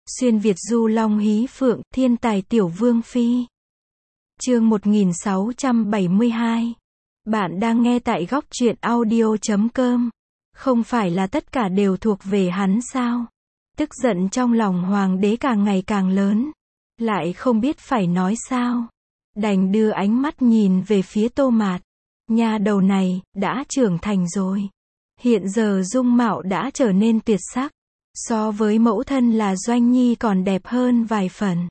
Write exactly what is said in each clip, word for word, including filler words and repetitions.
Xuyên Việt du long hí phượng, thiên tài tiểu vương phi. Chương một nghìn sáu trăm bảy mươi hai. Bạn đang nghe tại góc truyện audio chấm com. Không phải là tất cả đều thuộc về hắn sao? Tức giận trong lòng hoàng đế càng ngày càng lớn. Lại không biết phải nói sao. Đành đưa ánh mắt nhìn về phía Tô Mạt. Nha đầu này, đã trưởng thành rồi. Hiện giờ dung mạo đã trở nên tuyệt sắc. So với mẫu thân là Doanh Nhi còn đẹp hơn vài phần.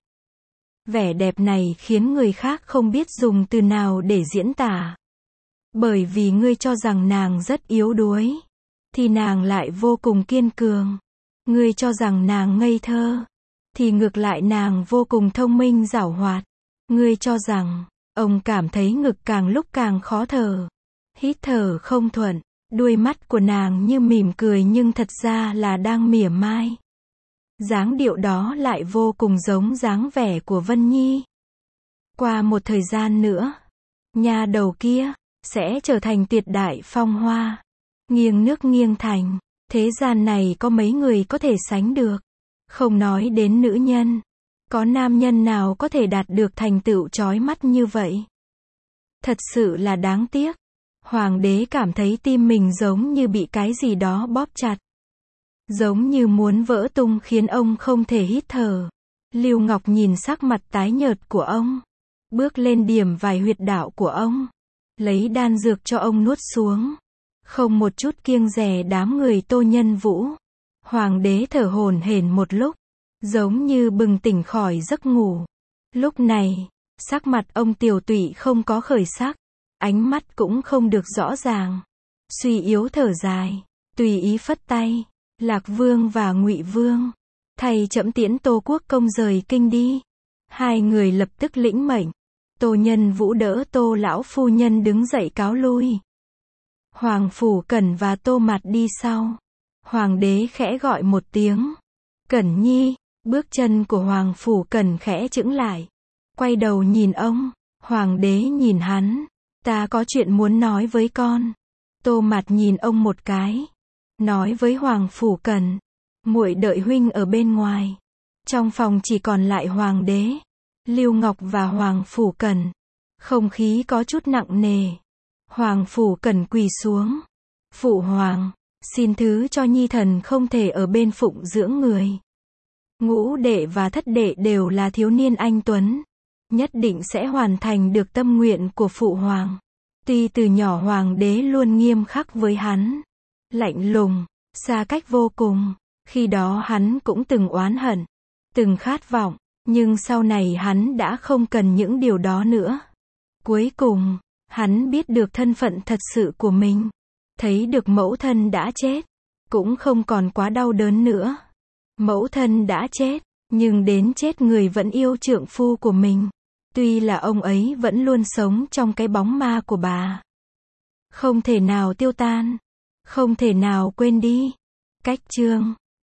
Vẻ đẹp này khiến người khác không biết dùng từ nào để diễn tả. Bởi vì ngươi cho rằng nàng rất yếu đuối, thì nàng lại vô cùng kiên cường. Ngươi cho rằng nàng ngây thơ, thì ngược lại nàng vô cùng thông minh giảo hoạt. Ngươi cho rằng, ông cảm thấy ngực càng lúc càng khó thở, hít thở không thuận. Đuôi mắt của nàng như mỉm cười nhưng thật ra là đang mỉa mai. Dáng điệu đó lại vô cùng giống dáng vẻ của Vân Nhi. Qua một thời gian nữa, nha đầu kia sẽ trở thành tuyệt đại phong hoa, nghiêng nước nghiêng thành. Thế gian này có mấy người có thể sánh được. Không nói đến nữ nhân, có nam nhân nào có thể đạt được thành tựu chói mắt như vậy? Thật sự là đáng tiếc. Hoàng đế cảm thấy tim mình giống như bị cái gì đó bóp chặt. Giống như muốn vỡ tung khiến ông không thể hít thở. Lưu Ngọc nhìn sắc mặt tái nhợt của ông. Bước lên điểm vài huyệt đạo của ông. Lấy đan dược cho ông nuốt xuống. Không một chút kiêng dè đám người Tô Nhân Vũ. Hoàng đế thở hổn hển một lúc. Giống như bừng tỉnh khỏi giấc ngủ. Lúc này, sắc mặt ông tiều tụy không có khởi sắc. Ánh mắt cũng không được rõ ràng. Suy yếu thở dài, tùy ý phất tay. Lạc Vương và Ngụy Vương, thầy trẫm tiễn Tô Quốc công rời kinh đi. Hai người lập tức lĩnh mệnh. Tô Nhân Vũ đỡ Tô lão phu nhân đứng dậy cáo lui. Hoàng Phủ Cẩn và Tô Mạt đi sau. Hoàng đế khẽ gọi một tiếng. Cẩn Nhi. Bước chân của Hoàng Phủ Cẩn khẽ chững lại. Quay đầu nhìn ông. Hoàng đế nhìn hắn. Ta có chuyện muốn nói với con. Tô Mạt nhìn ông một cái. Nói với Hoàng Phủ Cẩn. Muội đợi huynh ở bên ngoài. Trong phòng chỉ còn lại Hoàng đế, Lưu Ngọc và Hoàng Phủ Cẩn. Không khí có chút nặng nề. Hoàng Phủ Cẩn quỳ xuống. Phụ hoàng, xin thứ cho nhi thần không thể ở bên phụng dưỡng người. Ngũ đệ và thất đệ đều là thiếu niên anh tuấn. Nhất định sẽ hoàn thành được tâm nguyện của phụ hoàng. Tuy từ nhỏ hoàng đế luôn nghiêm khắc với hắn, lạnh lùng, xa cách vô cùng. Khi đó hắn cũng từng oán hận, từng khát vọng, nhưng sau này hắn đã không cần những điều đó nữa. Cuối cùng, hắn biết được thân phận thật sự của mình, thấy được mẫu thân đã chết, cũng không còn quá đau đớn nữa. Mẫu thân đã chết, nhưng đến chết người vẫn yêu trượng phu của mình. Tuy là ông ấy vẫn luôn sống trong cái bóng ma của bà. Không thể nào tiêu tan. Không thể nào quên đi. Cách chương